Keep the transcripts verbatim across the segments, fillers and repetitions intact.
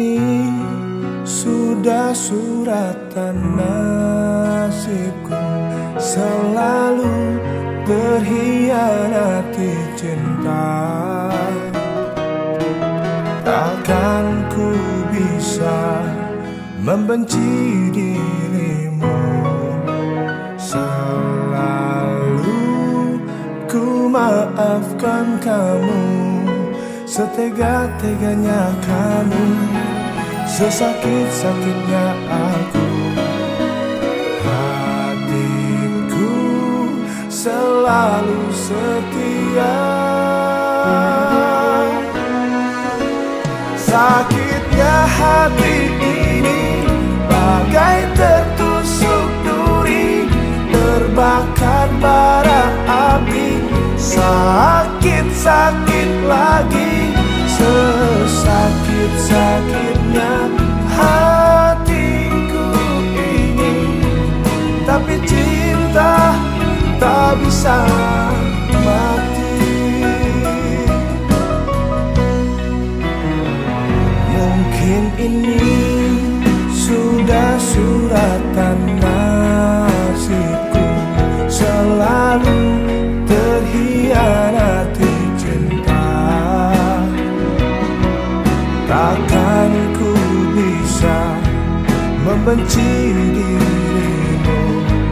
ini sudah suratan nasibku, selalu terhianati cinta. Takkan ku bisa membenci dirimu, selalu ku maafkan kamu. Setega-teganya kamu, sesakit-sakitnya aku. Hatiku selalu setia. Sakitnya hati ini bagai tertusuk duri, terbakar bara api. Sakit-sakit lagi, sesakit-sakitnya hatiku ini. Tapi cinta tak bisa mati. Mungkin ini sudah suratan nasibku, selalu terhianati cinta. Takkan ku bisa membenci dirimu,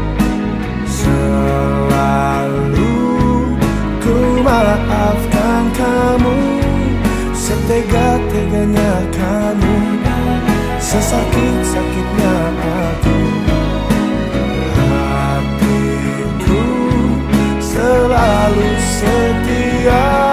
selalu ku maafkan kamu. Setega-teganya kamu, sesakit-sakitnya aku. Hatiku selalu setia.